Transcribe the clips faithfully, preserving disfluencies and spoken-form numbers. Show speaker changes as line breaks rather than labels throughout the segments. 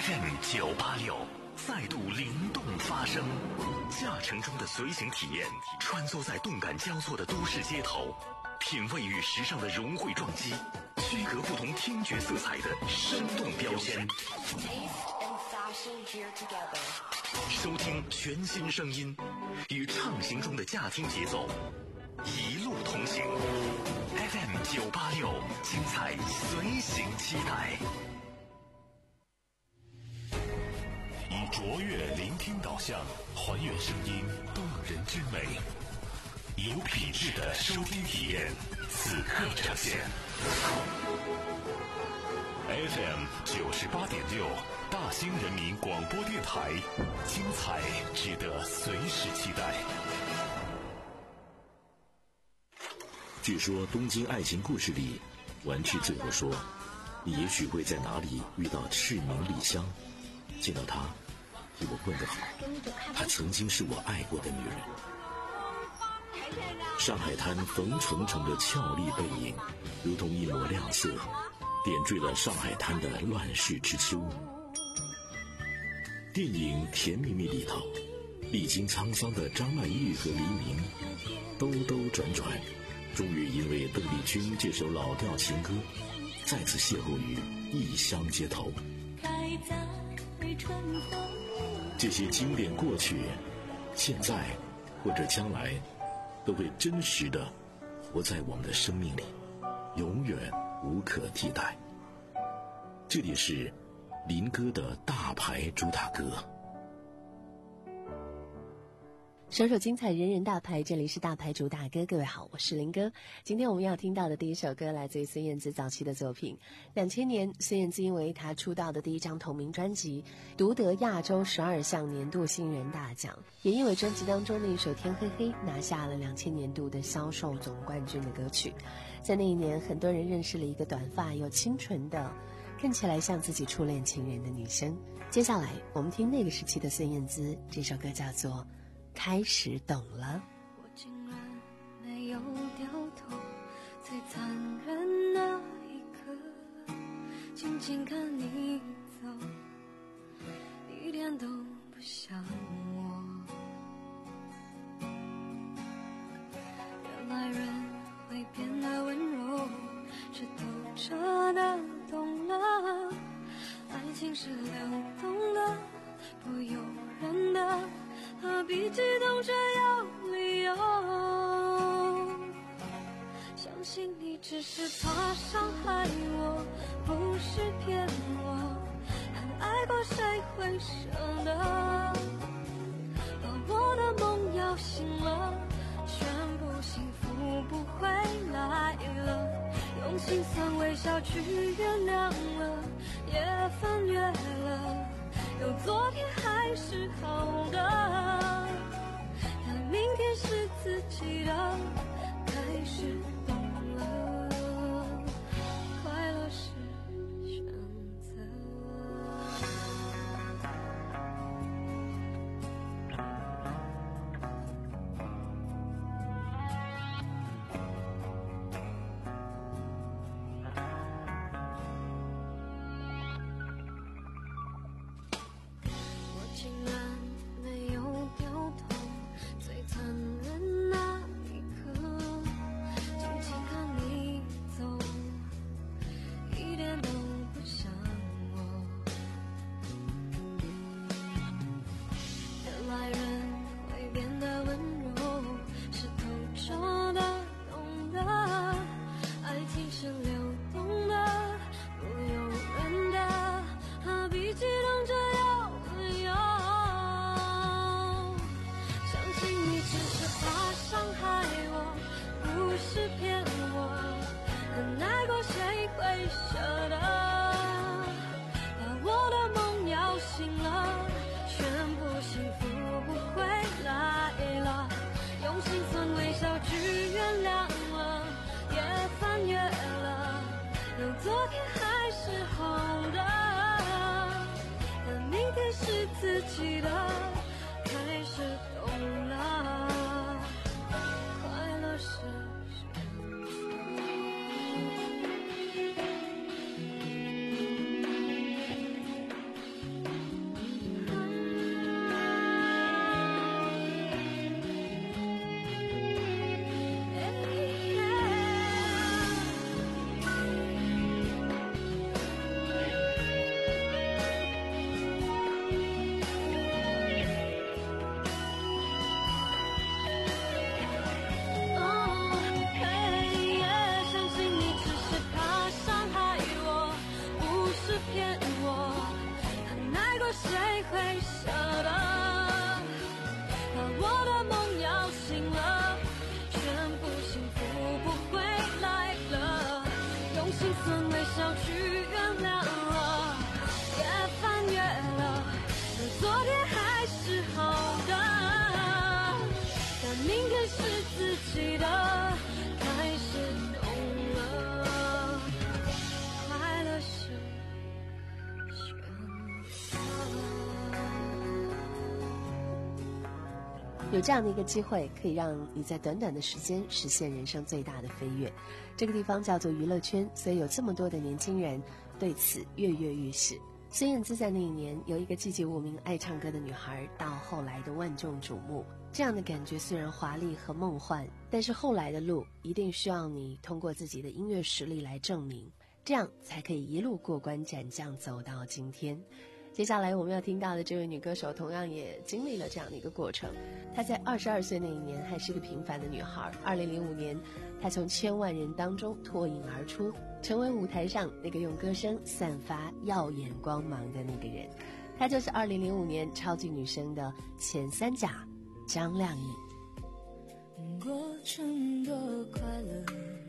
F M 九八六再度灵动发声，驾乘中的随行体验，穿梭在动感交错的都市街头，品味与时尚的融汇撞击，区隔不同听觉色彩的生动标签。收听全新声音，与畅行中的驾听节奏，一路同行。F M 九八六，精彩随行期待。以卓越聆听导向，还原声音动人之美，有品质的收听体验，此刻呈现。F M 九十八点六，大兴人民广播电台，精彩值得随时期待。
据说东京爱情故事里，丸治最后说，你也许会在哪里遇到赤名莉香，见到她替我问个好，她曾经是我爱过的女人。上海滩冯程程的俏丽背影，如同一抹亮色，点缀了上海滩的乱世之秋。电影《甜蜜蜜》里头，历经沧桑的张曼玉和黎明兜兜转转，终于因为邓丽君这首老调情歌，再次邂逅于异乡街头。这些经典过去，现在或者将来，都会真实的活在我们的生命里，永远无可替代。这里是林哥的大牌主打歌。
首首精彩，人人大牌，这里是大牌主打歌。各位好，我是林哥。今天我们要听到的第一首歌来自于孙燕姿早期的作品。两千年，孙燕姿因为她出道的第一张同名专辑独得亚洲十二项年度新人大奖，也因为专辑当中的一首《天黑黑》拿下了两千年度的销售总冠军的歌曲。在那一年，很多人认识了一个短发又清纯的，看起来像自己初恋情人的女生。接下来我们听那个时期的孙燕姿，这首歌叫做开始懂了。
我竟然没有掉头，最残忍那一刻，静静看你走，一点都不像我。原来人会变得温柔，是透彻的懂了，爱情是流动的，不由人的，何必激动却有理由？相信你只是怕伤害我，不是骗我，很爱过谁会舍得？把我的梦摇醒了，全部幸福不回来了，用心酸微笑去原谅了，也翻越了，有昨天还是好的，但明天是自己的，开始懂了，快乐是选择。
自己的，开始懂了，快乐是选择。
有这样的一个机会，可以让你在短短的时间实现人生最大的飞跃。这个地方叫做娱乐圈，所以有这么多的年轻人对此跃跃欲试。孙燕姿在那一年由一个籍籍无名爱唱歌的女孩，到后来的万众瞩目，这样的感觉虽然华丽和梦幻，但是后来的路一定需要你通过自己的音乐实力来证明，这样才可以一路过关斩将走到今天。接下来我们要听到的这位女歌手同样也经历了这样的一个过程。她在二十二岁那一年还是个平凡的女孩，二零零五年她从千万人当中脱颖而出，成为舞台上那个用歌声散发耀眼光芒的那个人。她就是二零零五年超级女声的前三甲张靓颖。
过程多快乐，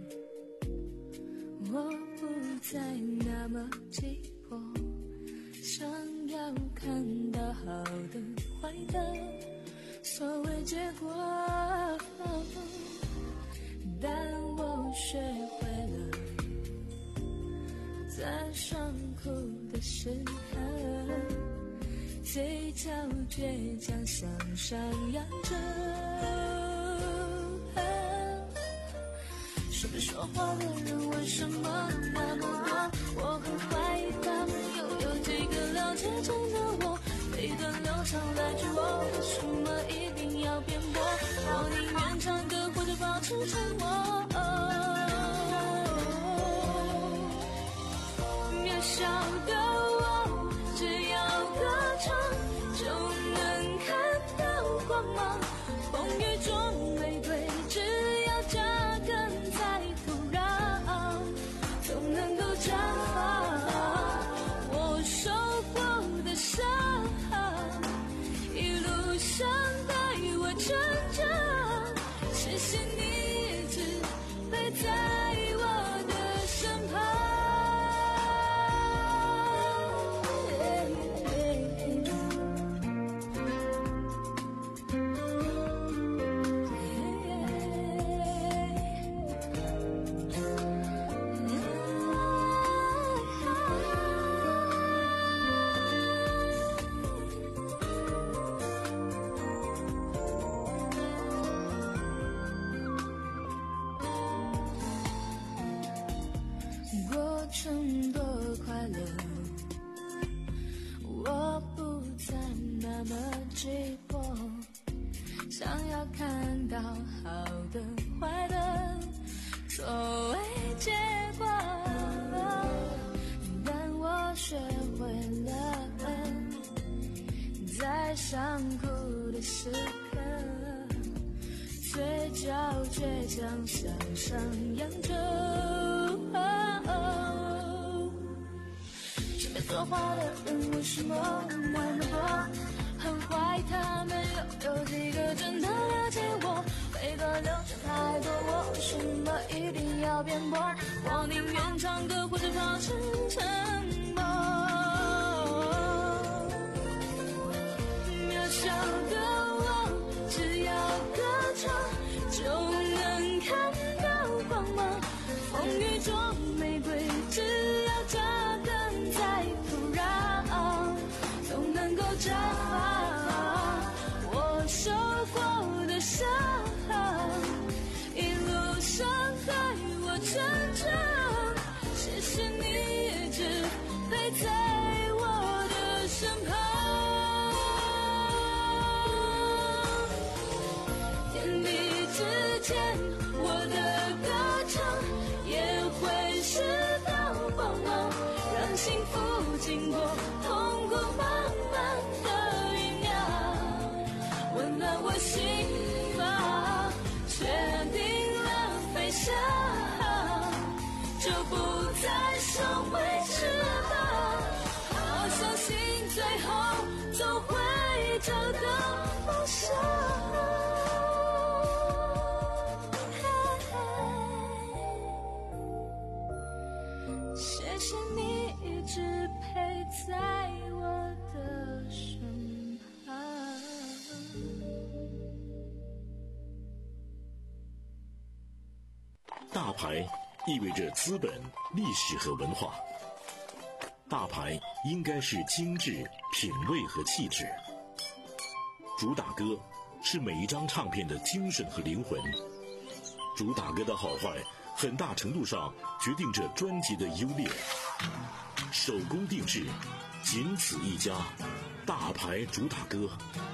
我不再那么急迫，想要看到好的坏的所谓结果，但我学会了在伤苦的时刻，嘴角倔强向上扬着。说不说话的人为什么那么多？我很怀疑他们又有几个了解真的我。一段流畅来句我为什么一定要辩驳？我宁愿唱歌或者保持沉默。渺小的我，只要歌唱就能看到光芒。风雨中玫瑰只要扎根在土壤，总能够绽放。我受过的伤，一路上带我成长。谢谢你一直陪在我的身旁。过程多快乐，我不再那么急迫，想要看到好的坏的作为结果，但我学会了在伤苦的时刻，嘴角倔强向上扬着。身边说话的人为什么那么多？很怀疑他们又有几个真的了解我。每个流程太多，我为什么一定要辩驳？我宁愿唱歌或者保持沉默。渺小的我，只要歌唱就能看到光芒。风雨中玫瑰只要扎根在土壤，总能够绽放。我受过的伤，一路上带我成长。谢谢你一直陪在我的身旁。天地之间，我的歌唱也会是道光芒，让幸福经过痛苦慢慢的酝酿，温暖我心房，确定了飞翔，就不再收回翅膀。我相信最后总会找到方向。谢谢你一直陪在我的身旁。
大牌意味着资本、历史和文化。大牌应该是精致、品味和气质。主打歌是每一张唱片的精神和灵魂。主打歌的好坏，很大程度上决定着专辑的优劣。手工定制，仅此一家，大牌主打歌。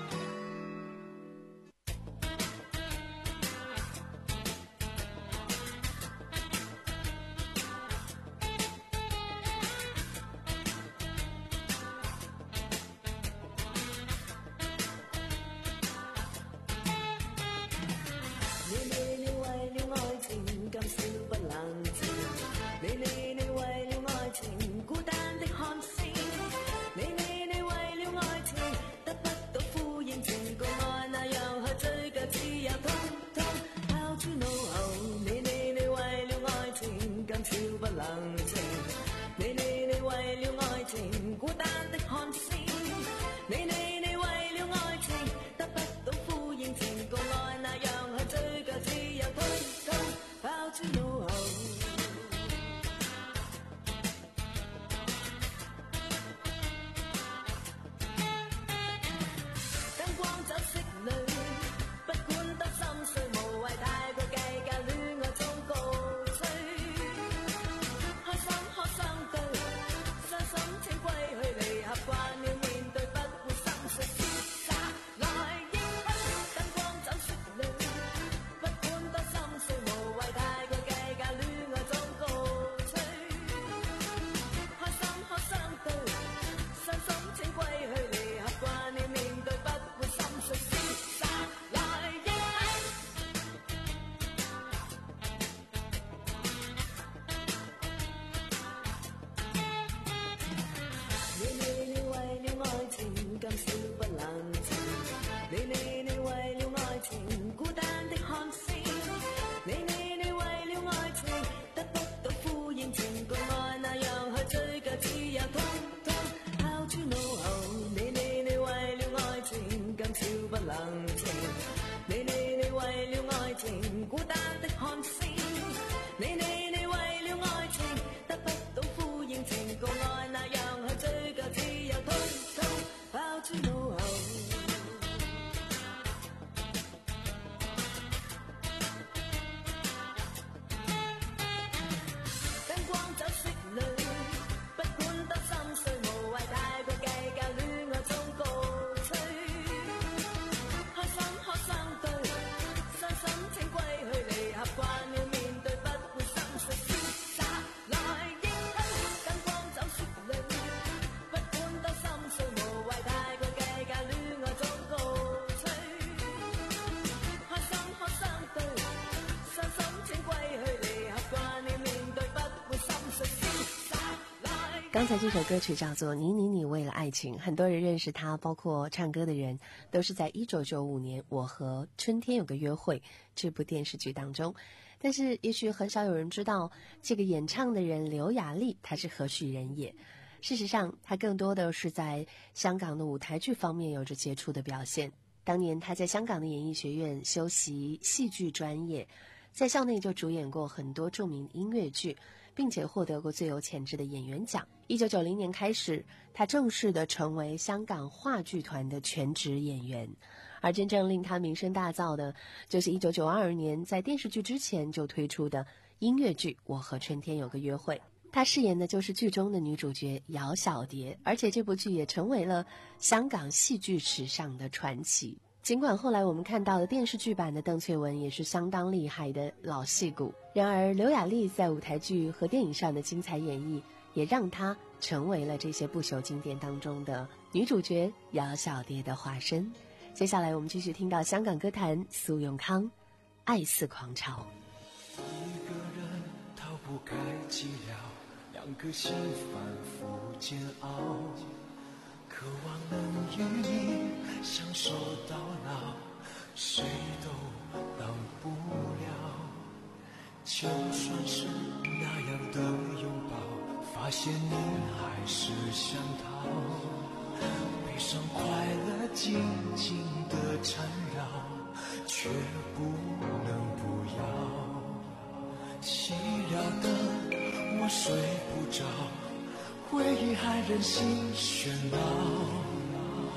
刚才这首歌曲叫做《你你你为了爱情》，很多人认识它，包括唱歌的人，都是在一九九五年《我和春天有个约会》这部电视剧当中。但是也许很少有人知道，这个演唱的人刘雅丽她是何许人也。事实上，她更多的是在香港的舞台剧方面有着杰出的表现。当年她在香港的演艺学院修习戏剧专业，在校内就主演过很多著名音乐剧，并且获得过最有潜质的演员奖。一九九零年开始，他正式的成为香港话剧团的全职演员。而真正令他名声大噪的，就是一九九二年在电视剧之前就推出的音乐剧《我和春天有个约会》。他饰演的就是剧中的女主角姚小蝶，而且这部剧也成为了香港戏剧史上的传奇。尽管后来我们看到的电视剧版的邓萃雯也是相当厉害的老戏骨，然而刘雅丽在舞台剧和电影上的精彩演绎，也让她成为了这些不朽经典当中的女主角姚小蝶的化身。接下来我们继续听到香港歌坛苏永康《爱似狂潮》。
一个人逃不开寂寥，两颗心反复煎熬，渴望能与你相守到老，谁都挡不了。就算是那样的拥抱，发现你还是想逃，悲伤快乐紧紧的缠绕，却不能不要。寂寥的我睡不着，回忆还任性喧闹，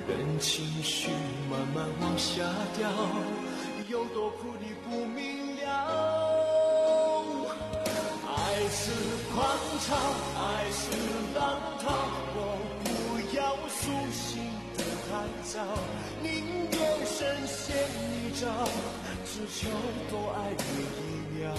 任情绪慢慢往下掉，有多苦你不明了。爱是狂潮，爱是浪涛，我不要苏醒的太早，宁愿深陷泥沼，只求多爱你一秒。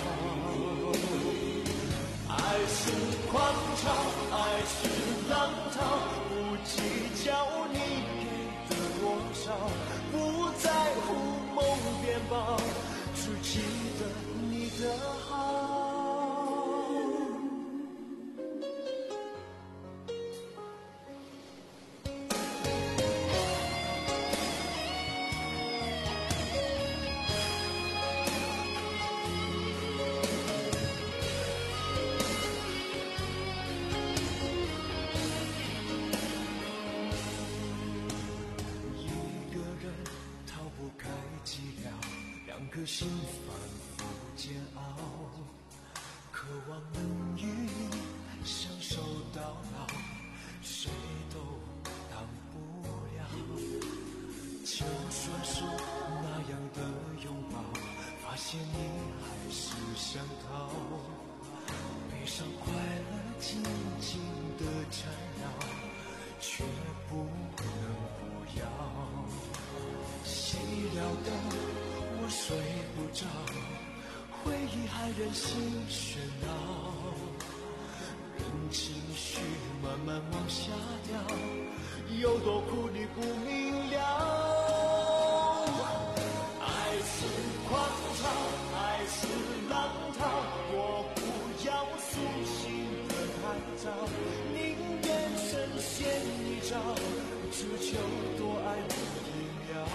爱是狂潮，爱是浪涛，不计较你给的多少，不在乎梦变薄，只记得你的好。心反复煎熬，渴望能与你相守到老，谁都挡不了。就算是那样的拥抱，发现你还是想逃，悲伤快乐紧紧的缠绕，却不能不要。寂寥的我睡不着，回忆还任性喧闹，任情绪慢慢往下掉，有多苦你不明了。爱是狂潮，爱是浪涛，我不要苏醒的太早，宁愿深陷泥沼，只求多爱你一秒。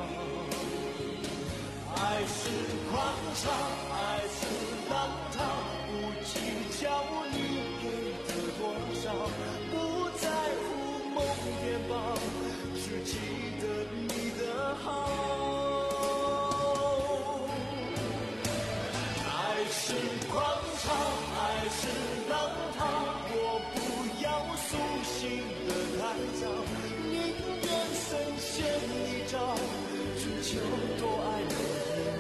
爱是狂潮，爱是浪涛，不计较你给的多少，不在乎梦变薄，只记得你的好。爱是狂潮，爱是浪涛，我不要苏醒的太早，宁愿深陷泥沼，只求多爱你。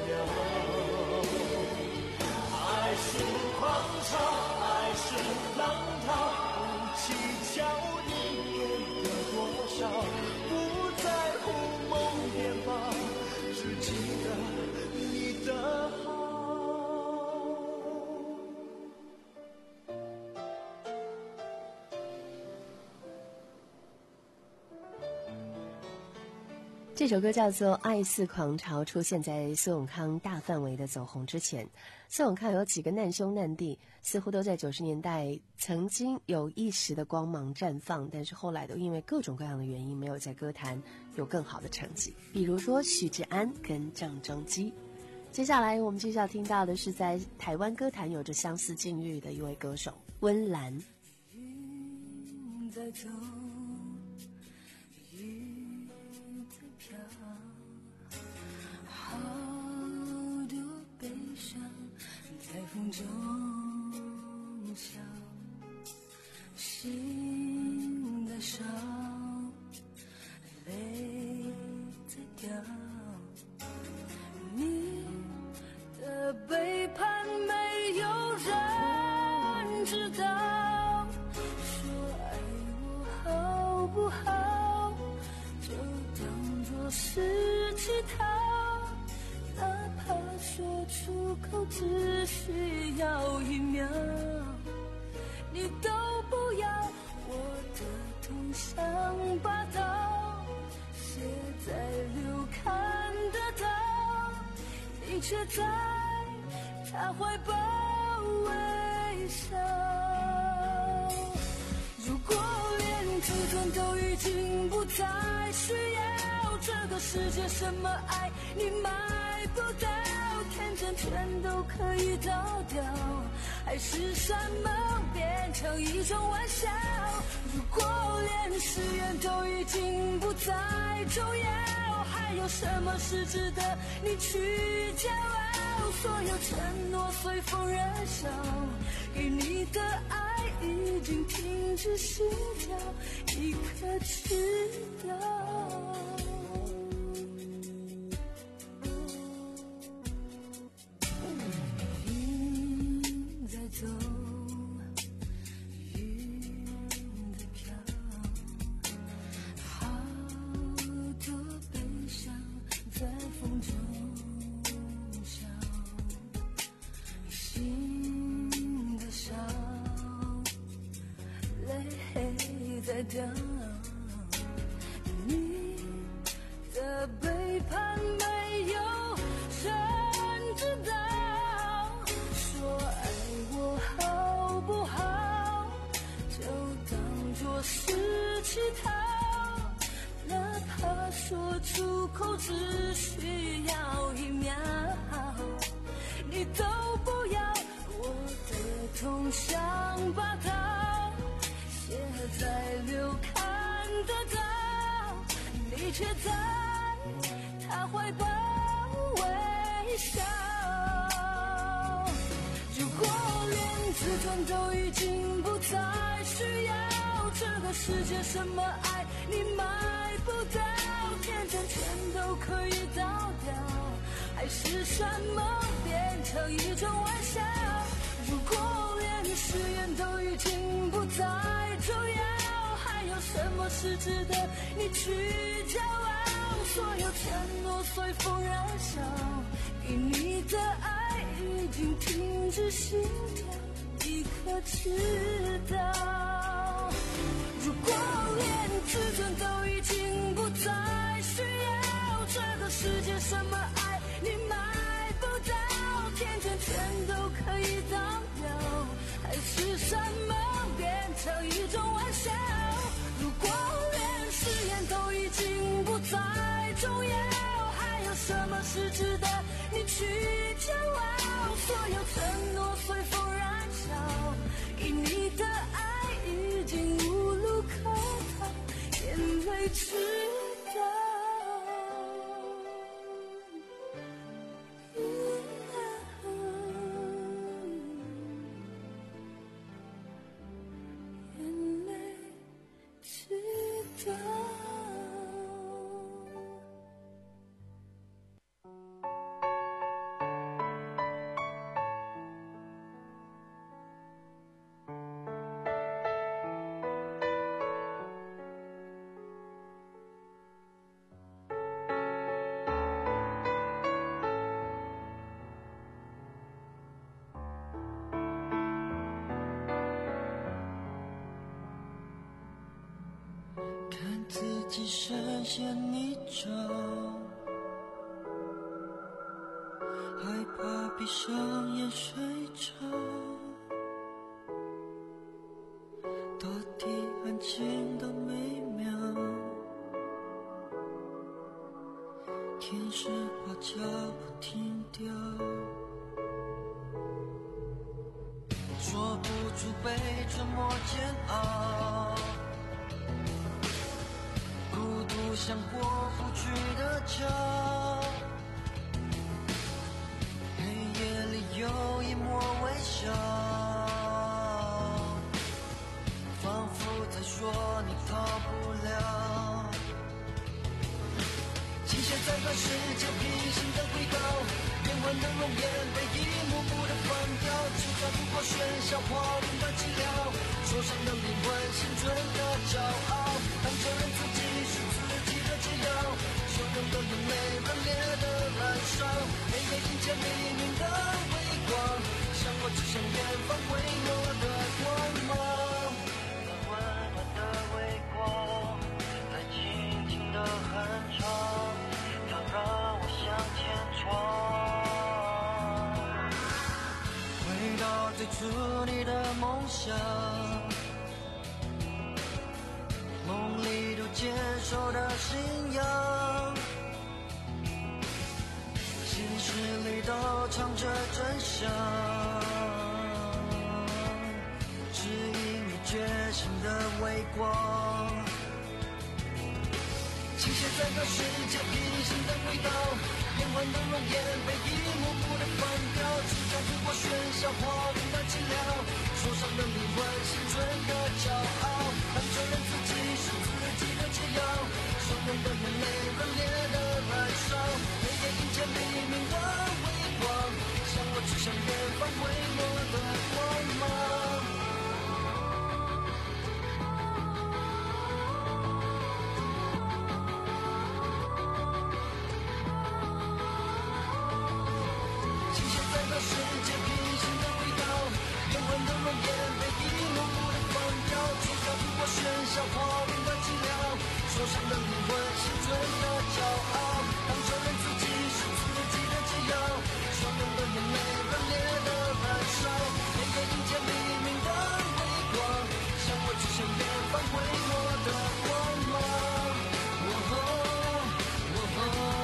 爱是狂潮，爱是浪涛，不计较你给的多少，不在乎梦变薄，只记得你的好。
这首歌叫做《爱似狂潮》，出现在苏永康大范围的走红之前。苏永康有几个难兄难弟，似乎都在九十年代曾经有一时的光芒绽放，但是后来都因为各种各样的原因没有在歌坛有更好的成绩，比如说许志安跟郑中基。接下来我们继续要听到的是在台湾歌坛有着相似境遇的一位歌手温岚。
云在走，雨在飘，好多悲伤在风中笑，心在烧，泪在掉，你的背叛没有人知道，说爱我好不好，就当作是乞讨，哪怕说出口只需要一秒，你都不要，我的痛像把刀写在流看得到，你却在他怀抱微笑。如果连自尊都已经不再需要，这个世界什么爱你买不到，天真全都可以倒掉，爱是什么变成一种玩笑。如果连连誓言都已经不再重要，还有什么是值得你去骄傲？所有承诺随风燃烧，给你的爱已经停止心跳，一颗知道。云在走，云在飘，好多悲伤在风中笑，心的伤，泪在掉，你的背叛没有人知道，说爱我好不好，就当作是乞讨，哪怕说出口只需要一秒，你都不要，我的痛像把刀写在流看得到，你却在他怀抱微笑。如果连自尊都已经不再需要，这个世界什么爱你买不到，天真全都可以倒掉，还是什么变成一种玩笑？如果连誓言都已经不再重要，还有什么是值得你去骄傲？所有承诺随风燃烧，给你的爱已经停止心跳，一颗知道。如果连自尊都已经不再需要，这个世界什么爱你买不到，天真全都可以倒掉，还是什么变成一种玩笑？如果连誓言都已经不再重要，还有什么是值得你去骄傲？所有承诺随风燃烧，给你的爱已经无路可逃，眼泪知道。眼泪知道。
看自己深陷泥沼，害怕闭上眼睡着，大地安静的美妙，天使把脚步停掉，说不出被沉默煎熬，孤独像过不去的桥，黑夜里有一抹微笑，仿佛在说你逃不了。机械在短时间平行的轨道，变幻的容颜被一幕幕的放掉，就算不过喧嚣花云般寂寥，受伤的灵魂心存的骄傲，当承认自己是自己的解药，汹涌的眼泪热烈的燃烧，黑夜迎接黎明的微光，向我指向远方微弱的光芒，那温暖的微光在静静的哼唱，它让我向前闯，回到最初你的梦想，梦里都坚守的信仰，现实里都藏着真相，指引你觉醒的
微光。倾泻在这世界平行的轨道，变幻的容颜被一幕幕的放掉，只交出我喧嚣华丽的寂寥，受伤的灵魂，青春的骄傲，当承认自己是自己的解药，汹涌的眼泪，热烈的燃烧，黑夜迎接黎明的微光，向我指向远方微弱的光芒。世界平行的轨道，变幻的容颜被一幕幕的放掉，只交出我喧嚣华丽的寂寥，受伤的灵魂，青春的骄傲，当承认自己是自己的解药，汹涌的眼泪，热烈的燃烧，黑夜迎接黎明的微光，向我指向远方微弱的光芒。哦哦哦哦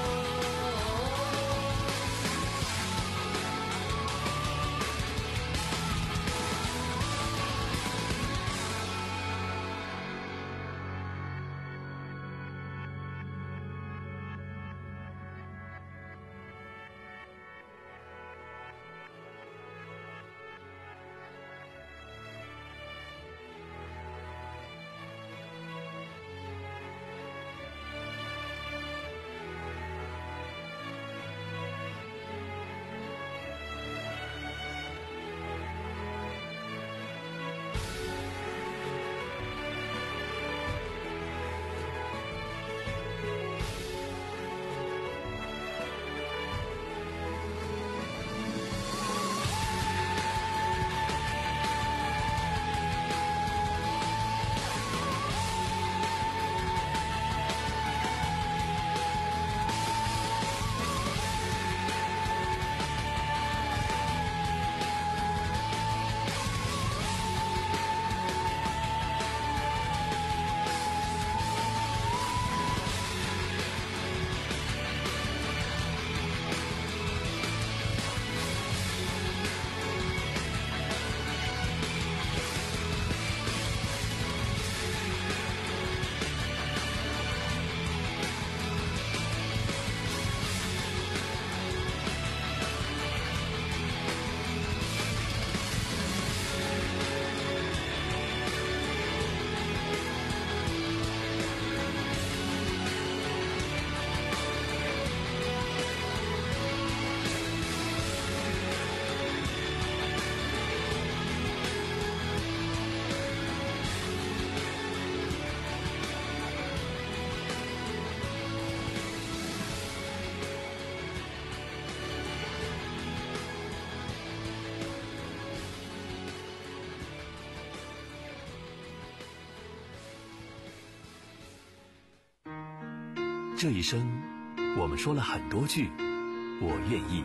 这一生，我们说了很多句“我愿意”。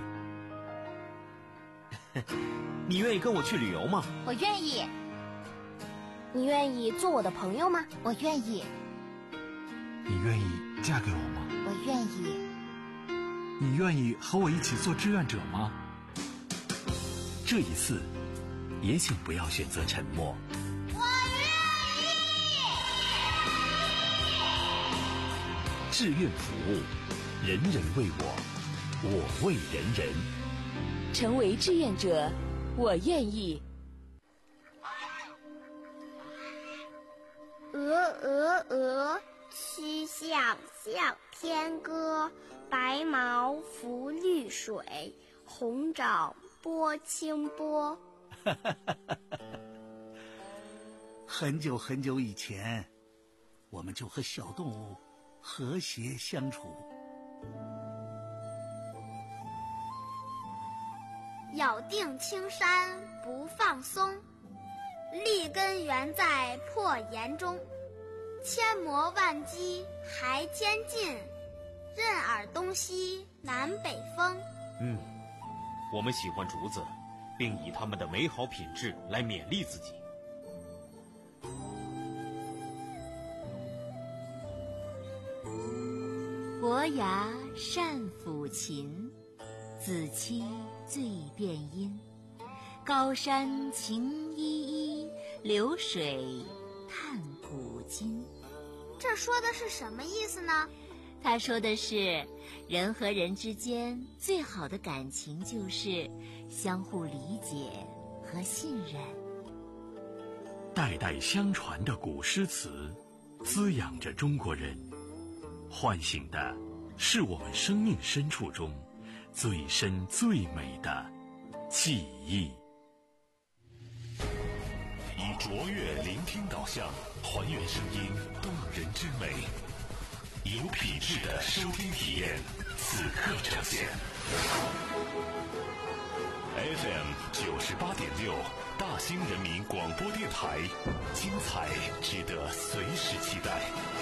你愿意跟我去旅游吗？
我愿意。你愿意做我的朋友吗？我愿意。
你愿意嫁给我吗？
我愿意。
你愿意和我一起做志愿者吗？
这一次，也请不要选择沉默。
我愿意。
志愿服务，人人为我，我为人人。
成为志愿者，我愿意。
鹅鹅鹅，曲项向天歌。白毛浮绿水，红掌拨清波。
很久很久以前，我们就和小动物和谐相处。
咬定青山不放松，立根原在破岩中。千磨万击还坚劲，任尔东西南北风。
嗯，我们喜欢竹子，并以它们的美好品质来勉励自己。
伯牙善抚琴，子期醉辨音。高山晴依依，流水看古今。
这说的是什么意思呢？
他说的是，人和人之间最好的感情就是相互理解和信任。
代代相传的古诗词，滋养着中国人，唤醒的是我们生命深处中最深最美的记忆。
以卓越聆听导向，还原声音动人之美，有品质的收听体验，此刻呈现。F M 九十八点六，大兴人民广播电台，精彩值得随时期待。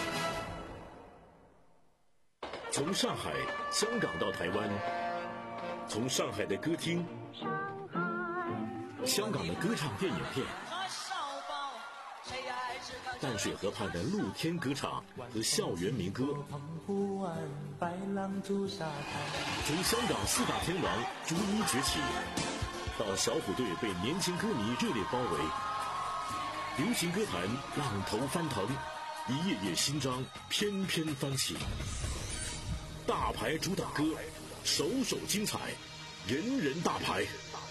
从上海、香港到台湾，从上海的歌厅、香港的歌唱电影片，淡水河畔的露天歌唱和校园民歌，从香港四大天王逐一崛起，到小虎队被年轻歌迷热烈包围，流行歌坛浪头翻腾，一页页新章翩翩翻起。大牌主打歌，首首精彩，人人大牌。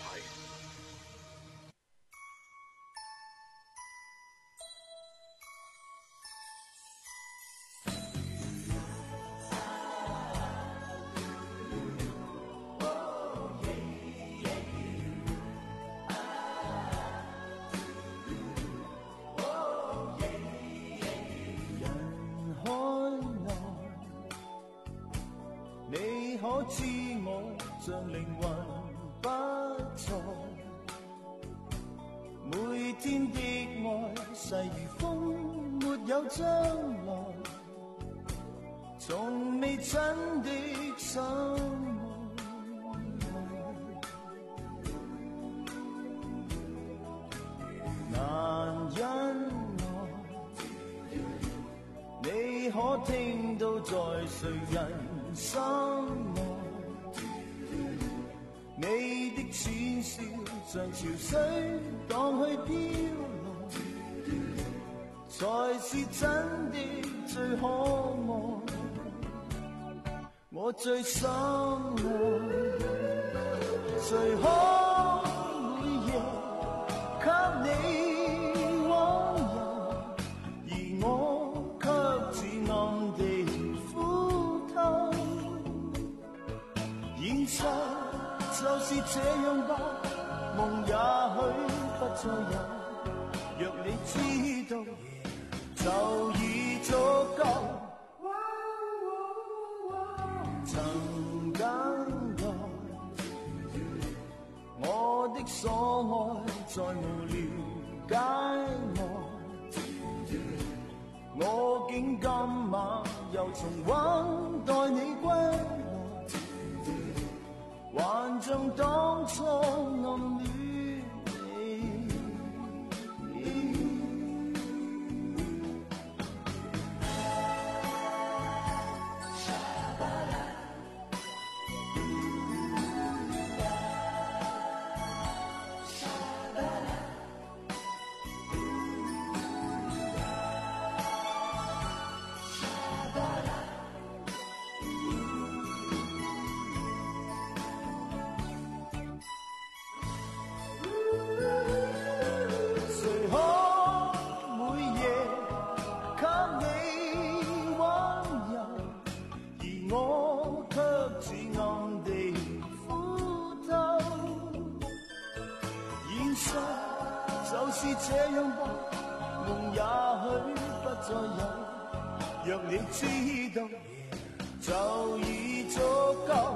知我像靈魂不在，每天的愛細如風，沒有將來，從未真的相愛，難因愛，你可聽到在誰人心內，你的淺笑像潮水蕩去飄來，才是真的最可愛，我最深愛。誰可每夜給你溫柔，而我卻自暗地苦透。現實就是這樣吧，夢也許不再有，若你知道就已足夠。曾等待我的所愛，再無了解我，我竟今晚又重溫待你歸來，還像當初暗戀你。就是這樣吧，夢也許不再有，若你知道就已足夠。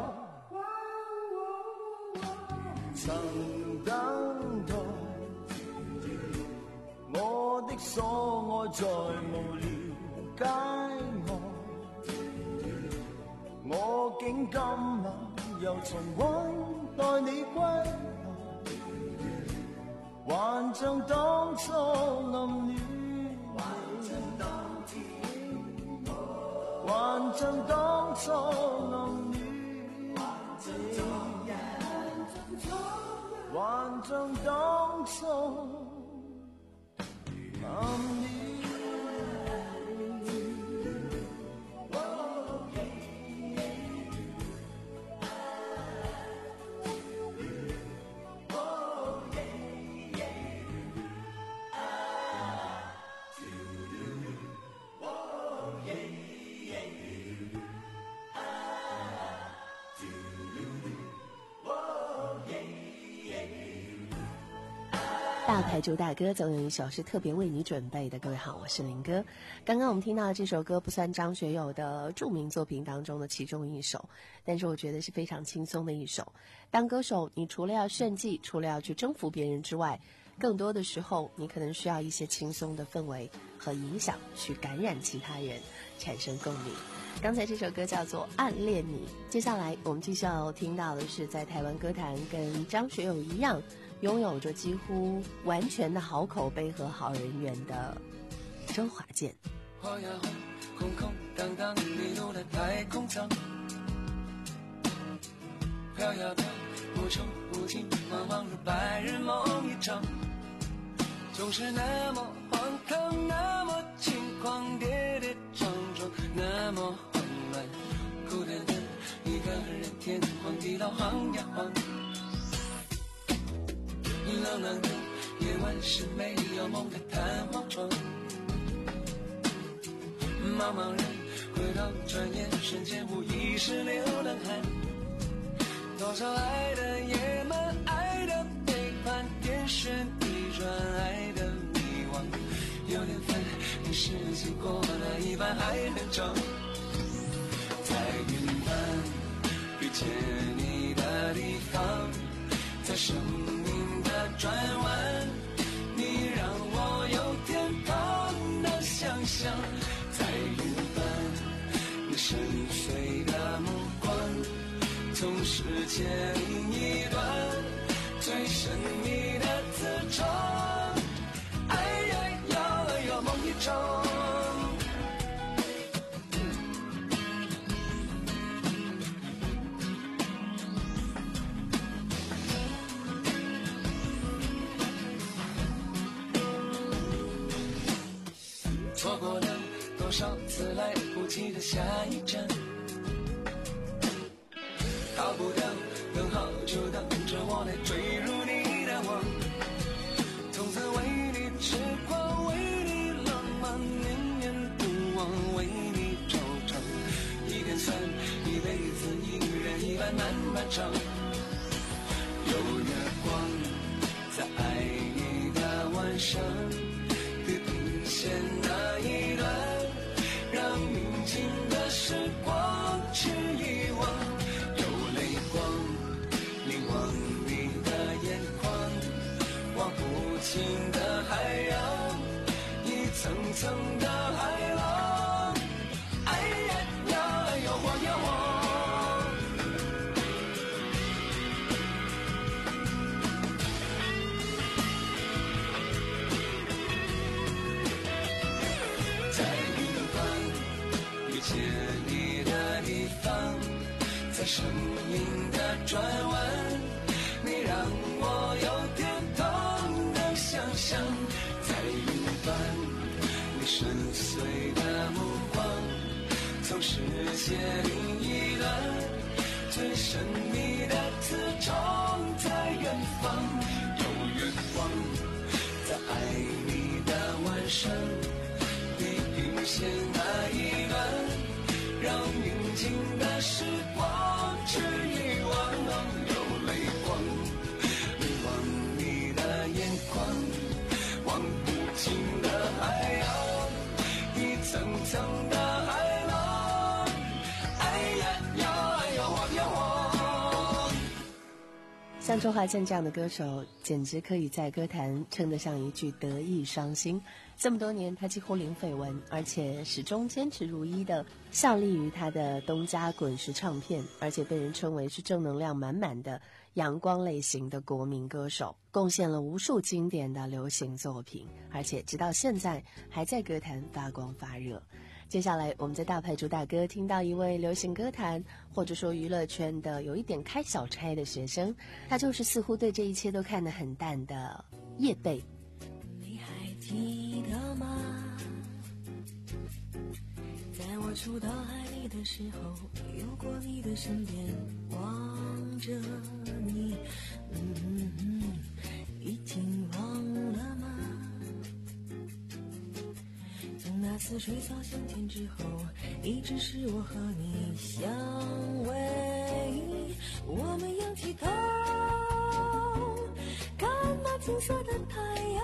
曾等待我的所愛，再無了解我，我竟今晚又重溫待你歸來，還像當初暗戀你，還像當初暗戀你，還像當初暗戀。
大牌主打歌总有一首是特别为你准备的。各位好，我是林哥。刚刚我们听到的这首歌不算张学友的著名作品当中的其中一首，但是我觉得是非常轻松的一首。当歌手，你除了要炫技，除了要去征服别人之外，更多的时候你可能需要一些轻松的氛围和影响去感染其他人，产生共鸣。刚才这首歌叫做《暗恋你》，接下来我们继续要听到的是在台湾歌坛跟张学友一样拥有着几乎完全的好口碑和好人缘的周华健。
晃呀晃，空空荡荡，迷路的太空舱，飘呀飘，无穷无尽，茫茫如白日梦一场，总是那么荒唐，那么轻狂，跌跌撞撞，那么慌乱，孤单的一个人，天荒地老，晃呀晃。冷冷的夜晚是没有梦的弹簧床，茫茫人回头转眼，瞬间无意识流冷汗。多少爱的野蛮，爱的背叛，天旋地转，爱的迷惘。有点烦，你时间过了一半还很长。在云端遇见你的地方，在生命的转弯，你让我有天堂的想象。在云端，你深邃的目光，从世界另一端，最神秘的磁场。哎呀呀，有梦一场。错过了多少次来不及的下一站，逃不掉等候就等着我来坠入你的网，从此为你痴狂，为你浪漫，念念不忘，为你惆怅，一点酸，一辈子一人一半漫漫长。有月光在爱你的晚上，地平线那一段，让宁静的时光去遗忘。有泪光凝望你的眼眶，望不尽的海洋，一层层的海浪。哎呀呀，摇晃摇晃。见你的地方，在生命的转弯，你让我有天堂的想象。在云端，你深邃的目光，从世界另一端，最神秘的磁场在远方。有月光在爱你的晚上，地平线那一端，让宁静的时光去遗忘。有泪光凝望你的眼眶，望不尽的海洋，一层层的海浪。哎呀呀，摇晃摇晃。
像周华健这样的歌手，简直可以在歌坛称得上一句德艺双馨。这么多年他几乎零绯闻，而且始终坚持如一的效力于他的东家滚石唱片，而且被人称为是正能量满满的阳光类型的国民歌手，贡献了无数经典的流行作品，而且直到现在还在歌坛发光发热。接下来我们在大牌主打歌听到一位流行歌坛或者说娱乐圈的有一点开小差的学生，他就是似乎对这一切都看得很淡的叶蓓。
你还记得吗？在我出到海里的时候，游过你的身边，望着你，嗯嗯嗯，已经忘了吗？从那次水草相见之后，一直是我和你相偎，我们仰起头，看那金色的太阳，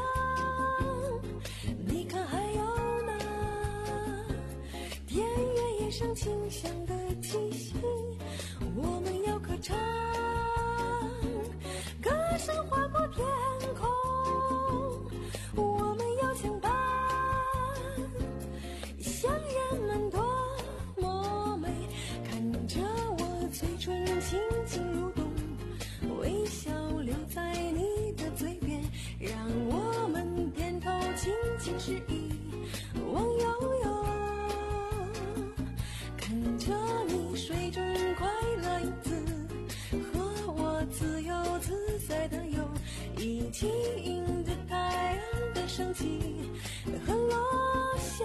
你看还有那田园野上清香的气息，我们要歌唱，歌声划破天空，我们要相伴，像人们多么美，看着我嘴唇轻轻蠕动，微笑留在你的嘴边，让我们点头轻轻示意，望悠悠，看着你水中快乐影子，和我自由自在的游，一起迎着太阳的升起和落下。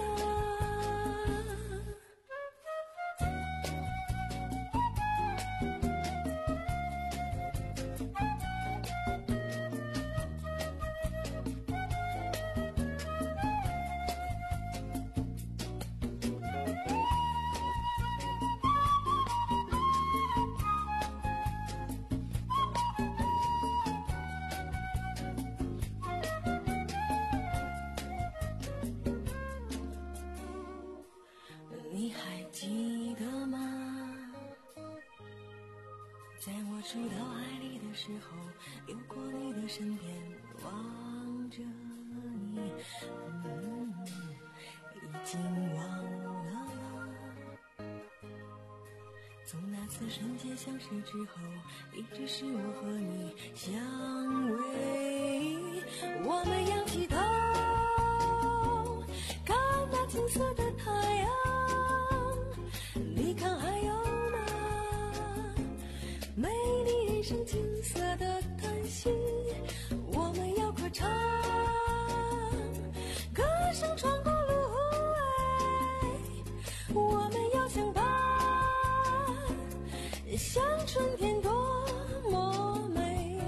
你还记得吗？在我触到海里的时候，流过你的身边，望着你，嗯，已经忘了。从那次瞬间相识之后，一直是我和你相偎。我们仰起头，看那金色的太阳。你看还有那美丽人生金色的叹息，我们要歌唱，歌声穿过芦苇，我们要相伴，像春天多么美。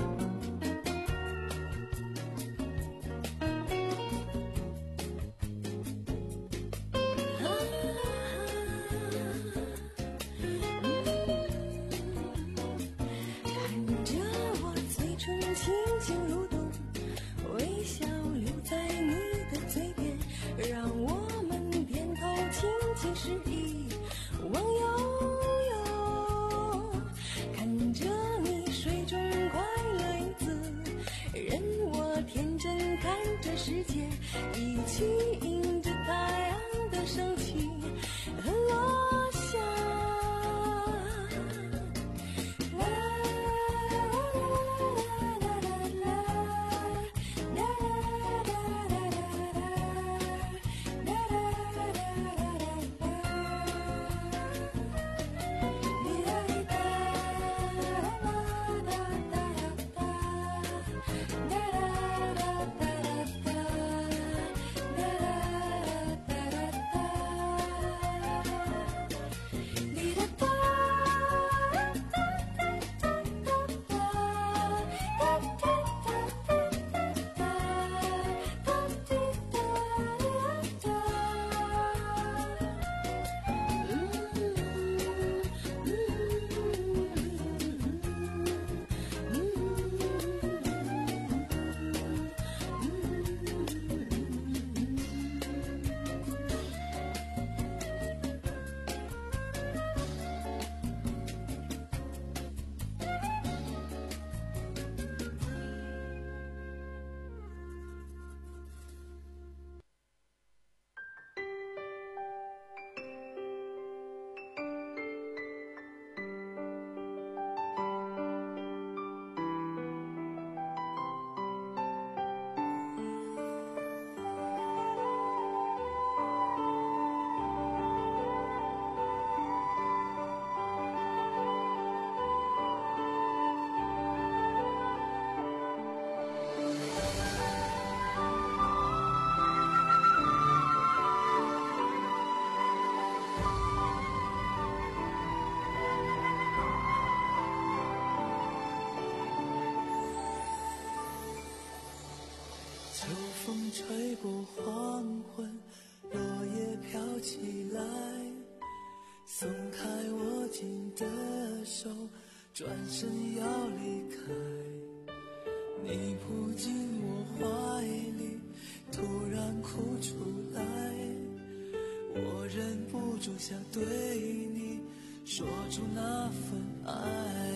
轻轻蠕动，微笑留在你的嘴边，让我们点头轻轻示意，望悠悠，看着你水中快乐影子，任我天真看着世界，一起迎着太阳的升起和落下。
吹过黄昏，落叶飘起来，松开握紧的手，转身要离开。 你扑进我怀里，突然哭出来，我忍不住想对你说出那份爱。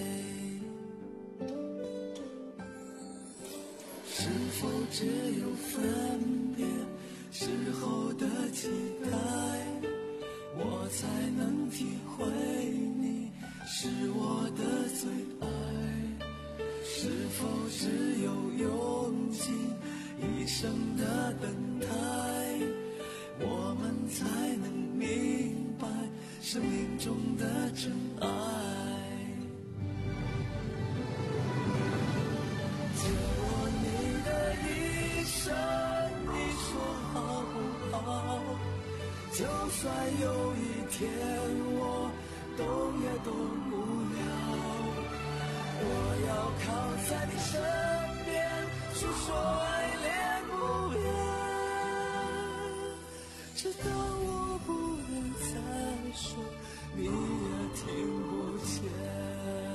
是否只有分别时候的期待，我才能体会你是我的最爱？是否只有用尽一生的等待，我们才能明白生命中的真爱？借我你的一生，你说好不好？就算有一天我动也动不了，我要靠在你身边，诉说爱恋不变，直到我不能再说，你也听不见。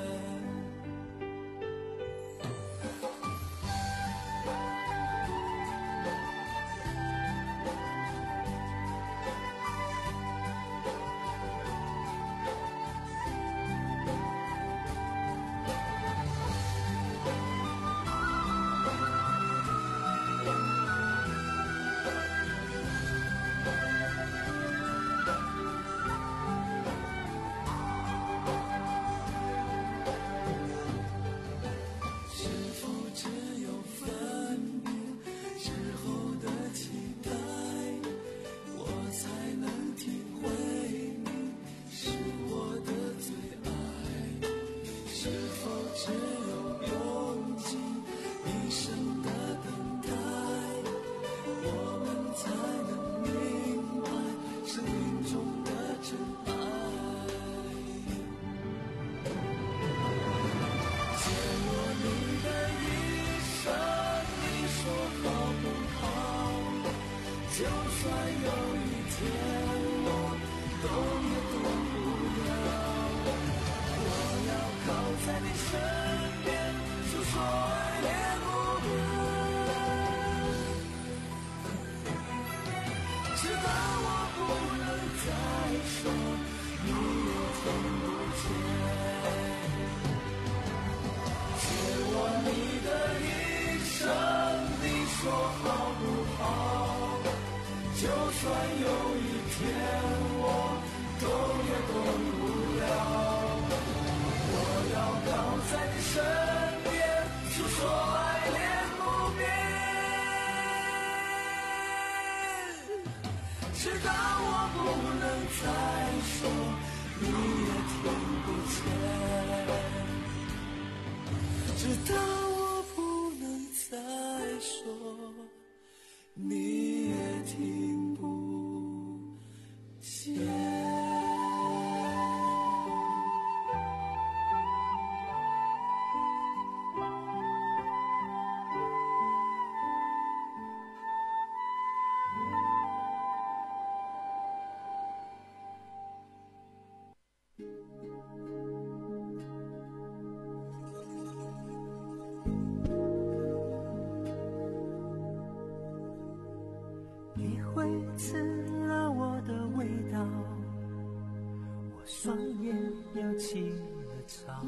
刺了我的味道，我双眼又起了潮，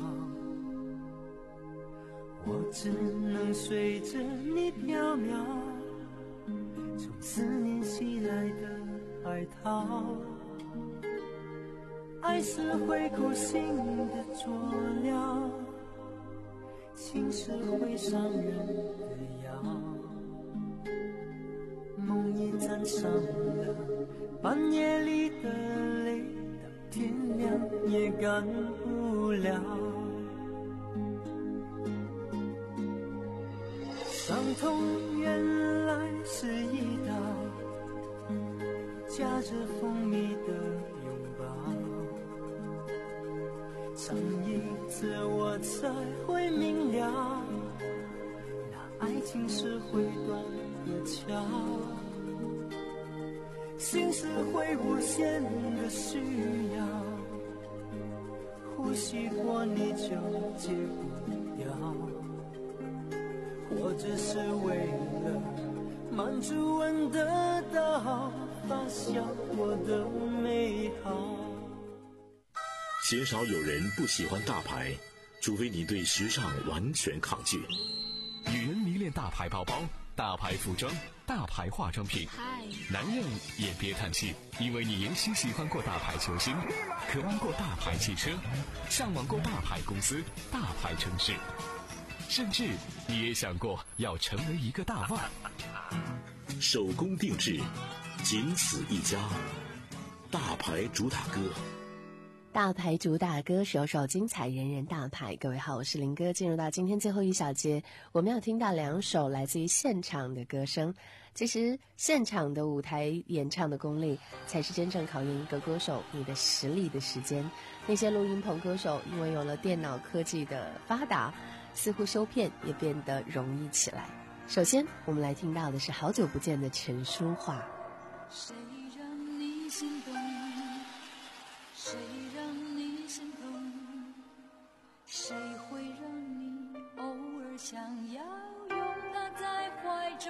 我只能随着你飘渺，从思念袭来的海涛。爱是会口心的佐料，情是会伤人的药。梦已沾上了半夜里的泪，到天亮也干不了。伤痛原来是一道夹着蜂蜜的拥抱，尝一次我才会明了，那爱情是会断和桥，心是会无限的需要，呼吸过你就戒不掉， 我只是为了满足闻得到发酵过的美好。
鲜少有人不喜欢大牌，除非你对时尚完全抗拒。
女人迷恋大牌包包、大牌服装、大牌化妆品，男人也别叹气，因为你也许喜欢过大牌球星，渴望过大牌汽车，向往过大牌公司、大牌城市，甚至你也想过要成为一个大腕。
手工定制，仅此一家，大牌主打歌。
大牌主打歌，首首精彩，人人大牌。各位好，我是林哥。进入到今天最后一小节，我们要听到两首来自于现场的歌声。其实现场的舞台演唱的功力，才是真正考验一个歌手你的实力的时间。那些录音棚歌手，因为有了电脑科技的发达，似乎修片也变得容易起来。首先我们来听到的是好久不见的陈淑桦。
谁让你心动，谁让你心痛，谁会让你偶尔想要拥他在怀中，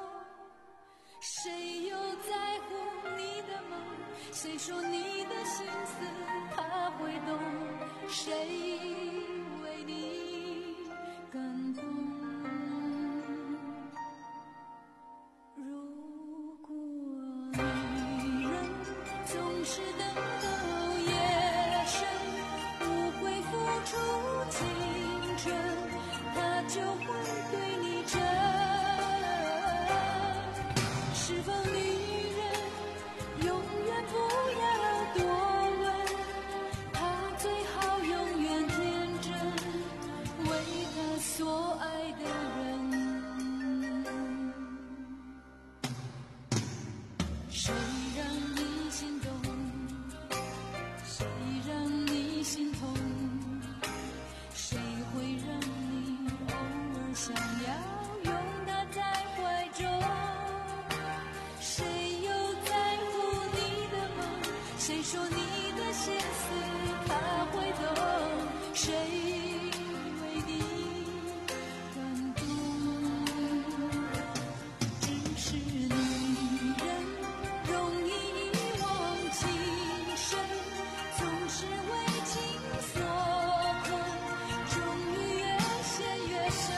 谁又在乎你的梦，谁说你的心思他会懂，谁为你感动。如果女人总是等到夜深，不会付出青春，她就会对你真。是否女人永远不要多问，她最好永远天真，为她所爱的人。谁让你心动，谁让你心痛，谁会让你偶尔想要拥他在怀中，谁又在乎你的梦，谁说你的心思他会懂，谁为你感动。只是女人容易遗忘情深，总是为情所困，终于越陷越深。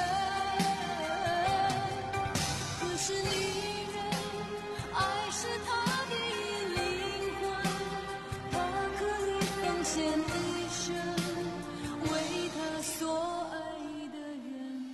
可是女人爱是她的灵魂，她可以奉献一生，为她所爱的人。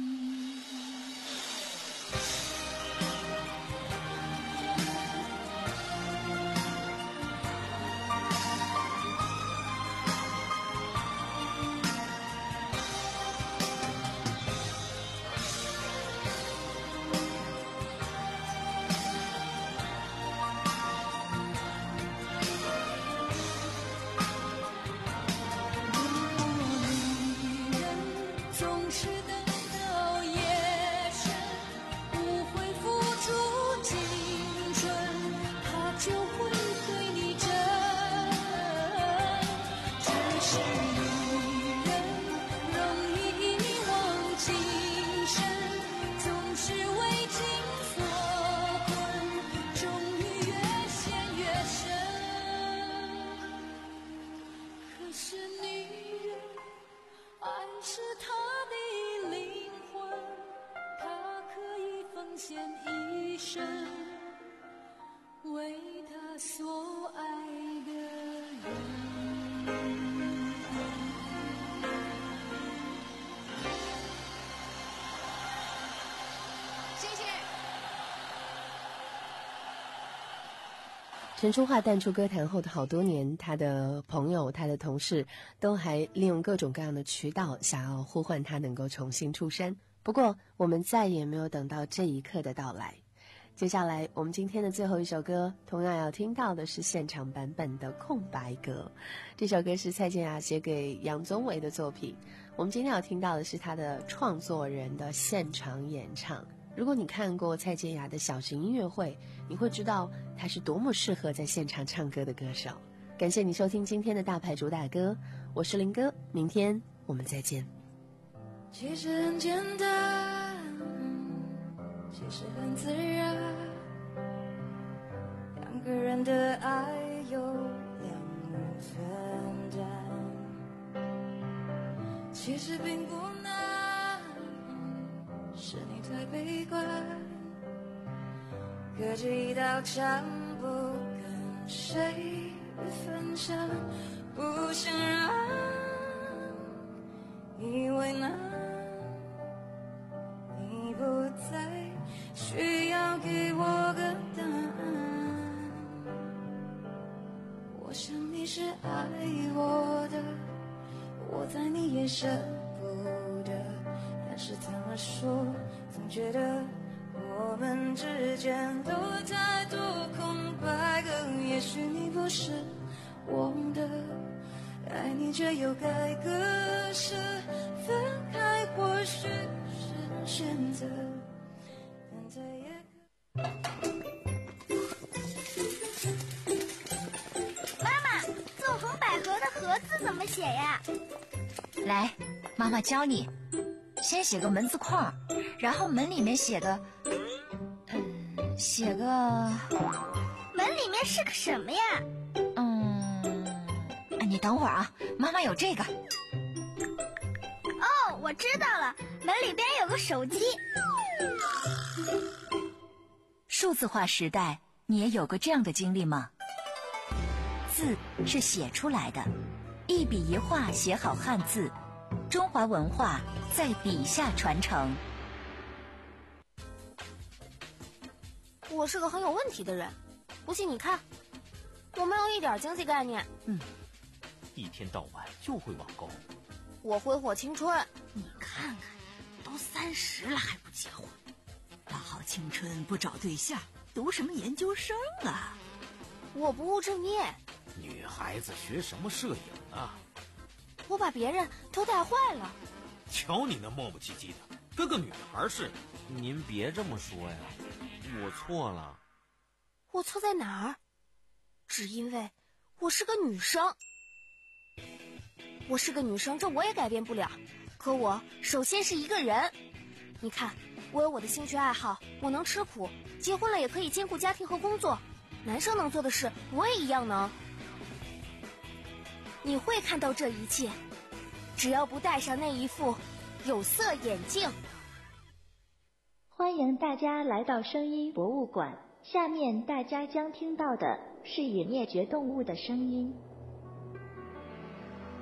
女人总是等到夜深，不会付出青春，她就会对你真。只是女人容易遗忘情深，总是为情所困，终于越陷越深。可是女人爱是她的灵魂，她可以奉献一生，为她所爱的人。
谢谢。陈淑桦淡出歌坛后的好多年，她的朋友、她的同事都还利用各种各样的渠道想要呼唤她能够重新出山。不过，我们再也没有等到这一刻的到来。接下来，我们今天的最后一首歌，同样要听到的是现场版本的《空白格》。这首歌是蔡健雅写给杨宗纬的作品。我们今天要听到的是他的创作人的现场演唱。如果你看过蔡健雅的小型音乐会，你会知道她是多么适合在现场唱歌的歌手。感谢你收听今天的大牌主打歌，我是林哥，明天我们再见。
其实很简单， 其实很自然。两个人的爱有两人分担，其实并不难，是你太悲观，隔着一道墙不跟谁分享，不想让你为难，你不再需要给我个答案。我想你是爱我的，我猜你也舍不得，但是怎么说，总觉得我们之间都太多空白格。也许你不是我的，爱你却又该割舍，分开或许是选择，但再也
妈妈，纵横捭阖的阖字怎么写呀？
来，妈妈教你。先写个门字框，然后门里面写个，嗯，写个。
门里面是个什么呀？
嗯，你等会儿啊，妈妈有这个。
哦，我知道了，门里边有个手机。
数字化时代，你也有过这样的经历吗？字是写出来的，一笔一画写好汉字，中华文化在笔下传承。
我是个很有问题的人，不信你看，我没有一点经济概念。
嗯，一天到晚就会网购。
我挥霍青春。
你看看，都三十了还不结婚，大好青春不找对象，读什么研究生啊？
我不务正业。
女孩子学什么摄影啊？
我把别人都带坏了。
瞧你那磨磨唧唧的，跟个女孩似的。您别这么说呀，我错了。
我错在哪儿？只因为我是个女生。我是个女生，这我也改变不了。可我首先是一个人。你看，我有我的兴趣爱好，我能吃苦，结婚了也可以兼顾家庭和工作。男生能做的事，我也一样能。你会看到这一切，只要不戴上那一副有色眼镜。
欢迎大家来到声音博物馆，下面大家将听到的是已灭绝动物的声音。